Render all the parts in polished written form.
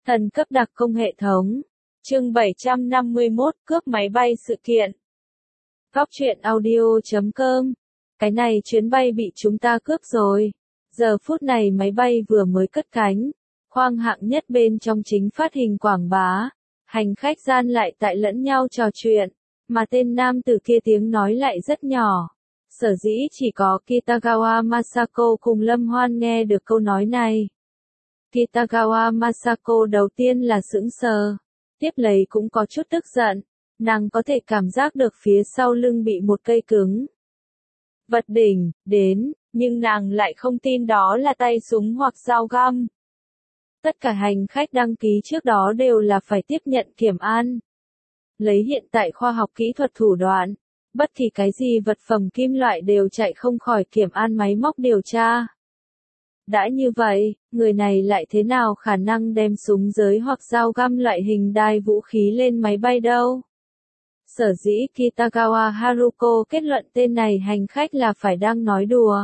Thần cấp đặc công hệ thống. Chương 751 cướp máy bay sự kiện. Góc truyện audio.com. Cái này chuyến bay bị chúng ta cướp rồi. Giờ phút này máy bay vừa mới cất cánh. Khoang hạng nhất bên trong chính phát hình quảng bá. Hành khách gian lại tại lẫn nhau trò chuyện. Mà tên nam tử kia tiếng nói lại rất nhỏ. Sở dĩ chỉ có Kitagawa Masako cùng Lâm Hoan nghe được câu nói này. Kitagawa Masako đầu tiên là sững sờ. Tiếp lấy cũng có chút tức giận. Nàng có thể cảm giác được phía sau lưng bị một cây cứng vật đỉnh đến, nhưng nàng lại không tin đó là tay súng hoặc dao găm. Tất cả hành khách đăng ký trước đó đều là phải tiếp nhận kiểm an. Lấy hiện tại khoa học kỹ thuật thủ đoạn, bất kỳ cái gì vật phẩm kim loại đều chạy không khỏi kiểm an máy móc điều tra. Đã như vậy, người này lại thế nào khả năng đem súng giới hoặc dao găm loại hình đai vũ khí lên máy bay đâu? Sở dĩ Kitagawa Haruko kết luận tên này hành khách là phải đang nói đùa.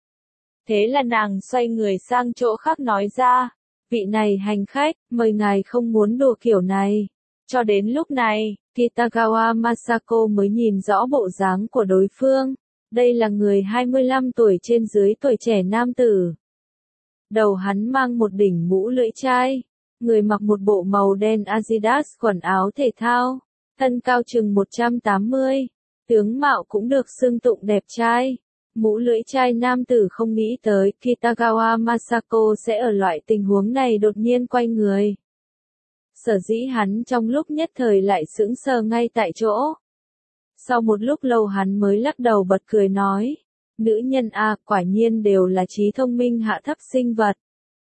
Thế là nàng xoay người sang chỗ khác nói ra, vị này hành khách, mời ngài không muốn đùa kiểu này. Cho đến lúc này, Kitagawa Masako mới nhìn rõ bộ dáng của đối phương. Đây là người 25 tuổi trên dưới tuổi trẻ nam tử. Đầu hắn mang một đỉnh mũ lưỡi chai, người mặc một bộ màu đen Adidas quần áo thể thao, thân cao chừng 180, tướng mạo cũng được xưng tụng đẹp trai. Mũ lưỡi chai nam tử không nghĩ tới Kitagawa Masako sẽ ở loại tình huống này đột nhiên quay người. Sở dĩ hắn trong lúc nhất thời lại sững sờ ngay tại chỗ. Sau một lúc lâu hắn mới lắc đầu bật cười nói. Nữ nhân a, quả nhiên đều là trí thông minh hạ thấp sinh vật.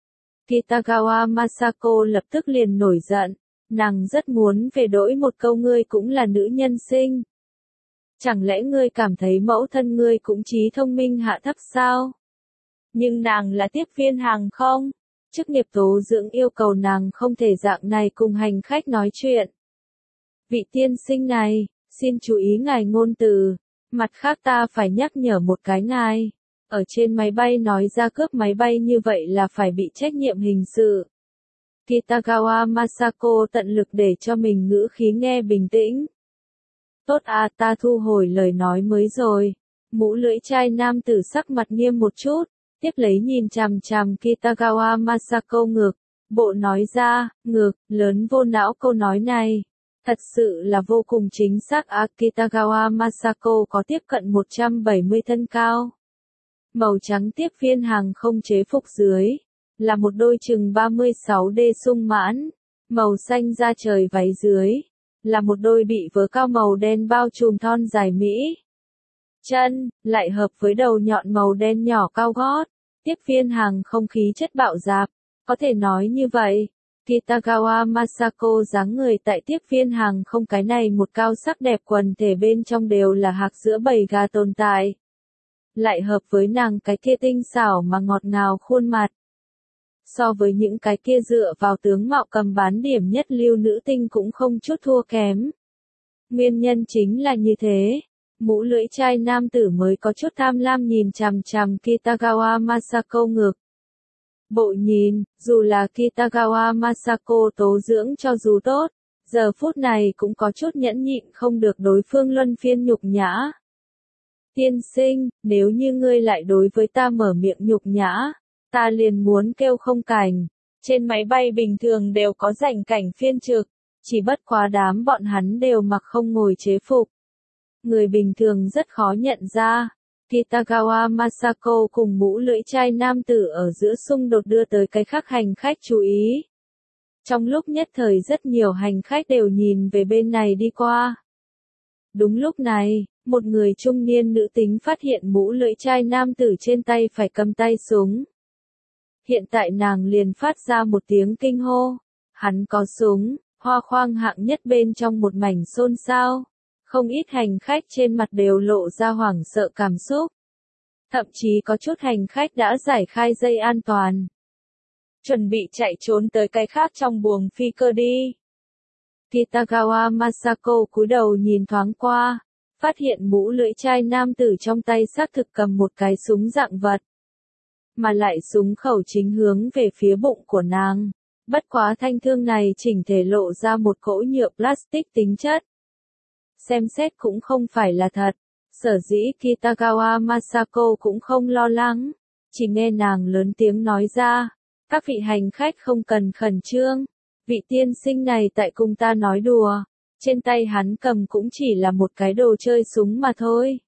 Kitagawa Masako lập tức liền nổi giận. Nàng rất muốn về đổi một câu ngươi cũng là nữ nhân sinh. Chẳng lẽ ngươi cảm thấy mẫu thân ngươi cũng trí thông minh hạ thấp sao? Nhưng nàng là tiếp viên hàng không. Chức nghiệp tố dưỡng yêu cầu nàng không thể dạng này cùng hành khách nói chuyện. Vị tiên sinh này, xin chú ý ngài ngôn từ. Mặt khác ta phải nhắc nhở một cái ngài. Ở trên máy bay nói ra cướp máy bay như vậy là phải bị trách nhiệm hình sự. Kitagawa Masako tận lực để cho mình ngữ khí nghe bình tĩnh. Tốt à, ta thu hồi lời nói mới rồi. Mũ lưỡi chai nam tử sắc mặt nghiêm một chút. Tiếp lấy nhìn chằm chằm Kitagawa Masako ngược. Bộ nói ra, ngược, lớn vô não câu nói này. Thật sự là vô cùng chính xác. Kitagawa Masako có tiếp cận 170 thân cao. Màu trắng tiếp viên hàng không chế phục dưới. Là một đôi chừng 36D sung mãn. Màu xanh da trời váy dưới. Là một đôi bị vớ cao màu đen bao trùm thon dài mỹ. Chân, lại hợp với đầu nhọn màu đen nhỏ cao gót. Tiếp viên hàng không khí chất bạo dạp. Có thể nói như vậy. Kitagawa Masako dáng người tại tiếp viên hàng không cái này một cao sắc đẹp quần thể bên trong đều là hạc giữa bầy gà tồn tại. Lại hợp với nàng cái kia tinh xảo mà ngọt ngào khuôn mặt. So với những cái kia dựa vào tướng mạo cầm bán điểm nhất lưu nữ tinh cũng không chút thua kém. Nguyên nhân chính là như thế. Mũ lưỡi chai nam tử mới có chút tham lam nhìn chằm chằm Kitagawa Masako ngược. Bộ nhìn, dù là Kitagawa Masako tố dưỡng cho dù tốt, giờ phút này cũng có chút nhẫn nhịn không được đối phương luân phiên nhục nhã. Tiên sinh, nếu như ngươi lại đối với ta mở miệng nhục nhã, ta liền muốn kêu không cảnh. Trên máy bay bình thường đều có rảnh cảnh phiên trực, chỉ bất quá đám bọn hắn đều mặc không ngồi chế phục. Người bình thường rất khó nhận ra. Kitagawa Masako cùng mũ lưỡi chai nam tử ở giữa xung đột đưa tới cái khác hành khách chú ý. Trong lúc nhất thời rất nhiều hành khách đều nhìn về bên này đi qua. Đúng lúc này, một người trung niên nữ tính phát hiện mũ lưỡi chai nam tử trên tay phải cầm tay súng. Hiện tại nàng liền phát ra một tiếng kinh hô. Hắn có súng, hoa khoang hạng nhất bên trong một mảnh xôn xao. Không ít hành khách trên mặt đều lộ ra hoảng sợ cảm xúc. Thậm chí có chút hành khách đã giải khai dây an toàn. Chuẩn bị chạy trốn tới cái khác trong buồng phi cơ đi. Kitagawa Masako cúi đầu nhìn thoáng qua. Phát hiện mũ lưỡi chai nam tử trong tay xác thực cầm một cái súng dạng vật. Mà lại súng khẩu chính hướng về phía bụng của nàng. Bất quá thanh thương này chỉnh thể lộ ra một cỗ nhựa plastic tính chất. Xem xét cũng không phải là thật. Sở dĩ Kitagawa Masako cũng không lo lắng. Chỉ nghe nàng lớn tiếng nói ra. Các vị hành khách không cần khẩn trương. Vị tiên sinh này tại cùng ta nói đùa. Trên tay hắn cầm cũng chỉ là một cái đồ chơi súng mà thôi.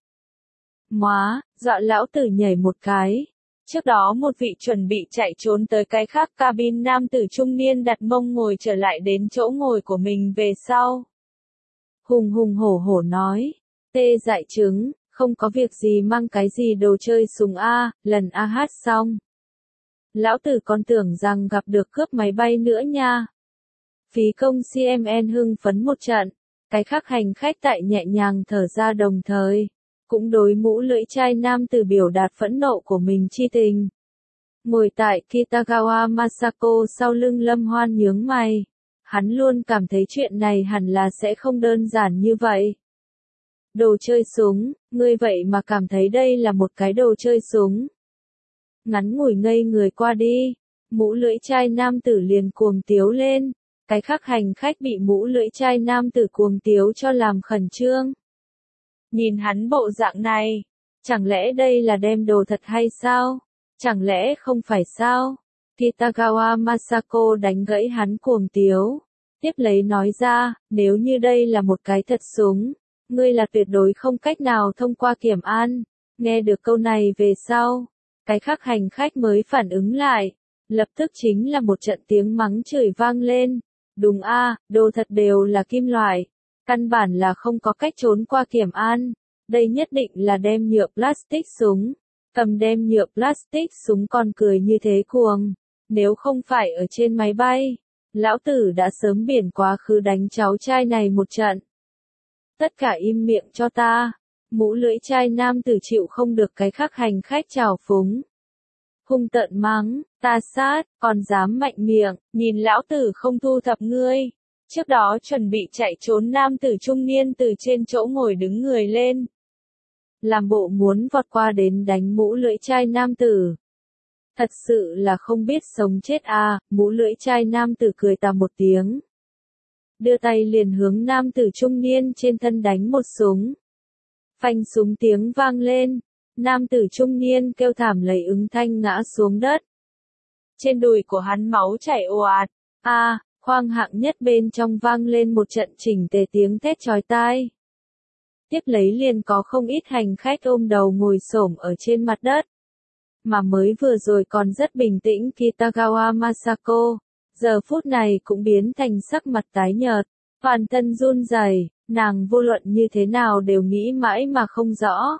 Móa, dọa lão tử nhảy một cái. Trước đó một vị chuẩn bị chạy trốn tới cái khác cabin nam tử trung niên đặt mông ngồi trở lại đến chỗ ngồi của mình về sau. Hùng hùng hổ hổ nói. Tê dại trứng, không có việc gì mang cái gì đồ chơi súng A, lần A hát xong. Lão tử còn tưởng rằng gặp được cướp máy bay nữa nha. Phí công CMN hưng phấn một trận, cái khác hành khách tại nhẹ nhàng thở ra đồng thời, cũng đối mũ lưỡi chai nam tử biểu đạt phẫn nộ của mình chi tình. Ngồi tại Kitagawa Masako sau lưng Lâm Hoan nhướng mày, hắn luôn cảm thấy chuyện này hẳn là sẽ không đơn giản như vậy. Đồ chơi súng, ngươi vậy mà cảm thấy đây là một cái đồ chơi súng. Ngắn ngủi ngây người qua đi, mũ lưỡi chai nam tử liền cuồng tiếu lên. Cái khác hành khách bị mũ lưỡi chai nam tử cuồng tiếu cho làm khẩn trương. Nhìn hắn bộ dạng này, chẳng lẽ đây là đem đồ thật hay sao? Chẳng lẽ không phải sao? Kitagawa Masako đánh gãy hắn cuồng tiếu. Tiếp lấy nói ra, nếu như đây là một cái thật súng, ngươi là tuyệt đối không cách nào thông qua kiểm an. Nghe được câu này về sau, cái khác hành khách mới phản ứng lại. Lập tức chính là một trận tiếng mắng chửi vang lên. Đúng a, đồ thật đều là kim loại. Căn bản là không có cách trốn qua kiểm an. Đây nhất định là đem nhựa plastic súng. Cầm đem nhựa plastic súng còn cười như thế cuồng. Nếu không phải ở trên máy bay, lão tử đã sớm biển quá khứ đánh cháu trai này một trận. Tất cả im miệng cho ta. Mũ lưỡi chai nam tử chịu không được cái khác hành khách trào phúng. Hung tợn mắng, ta sát, còn dám mạnh miệng, nhìn lão tử không thu thập ngươi. Trước đó chuẩn bị chạy trốn nam tử trung niên từ trên chỗ ngồi đứng người lên. Làm bộ muốn vọt qua đến đánh mũ lưỡi chai nam tử. Thật sự là không biết sống chết à, mũ lưỡi chai nam tử cười tà một tiếng. Đưa tay liền hướng nam tử trung niên trên thân đánh một súng. Phanh súng tiếng vang lên. Nam tử trung niên kêu thảm lấy ứng thanh ngã xuống đất. Trên đùi của hắn máu chảy ồ ạt. Khoang hạng nhất bên trong vang lên một trận chỉnh tề tiếng thét chói tai. Tiếp lấy liền có không ít hành khách ôm đầu ngồi xổm ở trên mặt đất. Mà mới vừa rồi còn rất bình tĩnh Kitagawa Masako, giờ phút này cũng biến thành sắc mặt tái nhợt, toàn thân run rẩy, nàng vô luận như thế nào đều nghĩ mãi mà không rõ.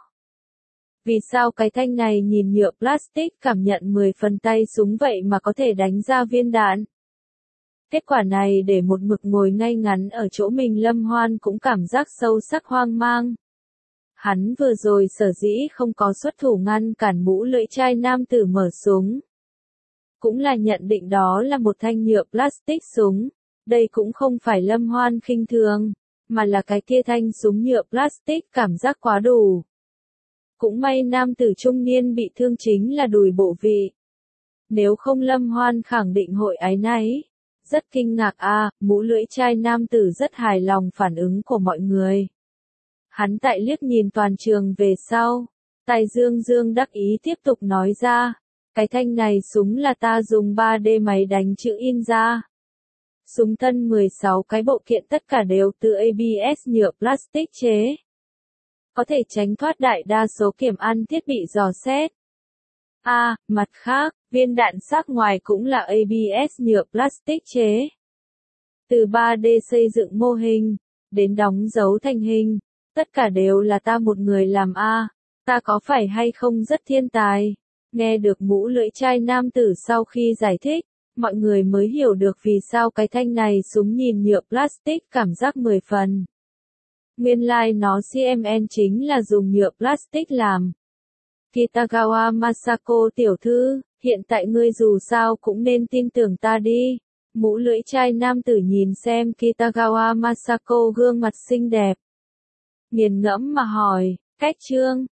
Vì sao cái thanh này nhìn nhựa plastic cảm nhận 10 phần tay súng vậy mà có thể đánh ra viên đạn? Kết quả này để một mực ngồi ngay ngắn ở chỗ mình Lâm Hoan cũng cảm giác sâu sắc hoang mang. Hắn vừa rồi sở dĩ không có xuất thủ ngăn cản mũ lưỡi chai nam tử mở súng. Cũng là nhận định đó là một thanh nhựa plastic súng. Đây cũng không phải Lâm Hoan khinh thường, mà là cái kia thanh súng nhựa plastic cảm giác quá đủ. Cũng may nam tử trung niên bị thương chính là đùi bộ vị. Nếu không Lâm Hoan khẳng định hội áy náy. Rất kinh ngạc mũ lưỡi chai nam tử rất hài lòng phản ứng của mọi người. Hắn tại liếc nhìn toàn trường về sau. Tài dương đắc ý tiếp tục nói ra. Cái thanh này súng là ta dùng 3D máy đánh chữ in ra. Súng thân 16 cái bộ kiện tất cả đều từ ABS nhựa plastic chế. Có thể tránh thoát đại đa số kiểm an thiết bị dò xét. Mặt khác, viên đạn xác ngoài cũng là ABS nhựa plastic chế. Từ 3D xây dựng mô hình, đến đóng dấu thành hình, tất cả đều là ta một người làm ta có phải hay không rất thiên tài. Nghe được mũ lưỡi chai nam tử sau khi giải thích, mọi người mới hiểu được vì sao cái thanh này súng nhìn nhựa plastic cảm giác 10 phần. Nguyên lai nó CMN chính là dùng nhựa plastic làm. Kitagawa Masako tiểu thư, hiện tại ngươi dù sao cũng nên tin tưởng ta đi. Mũ lưỡi chai nam tử nhìn xem Kitagawa Masako gương mặt xinh đẹp. Nghiền ngẫm mà hỏi, cách chương.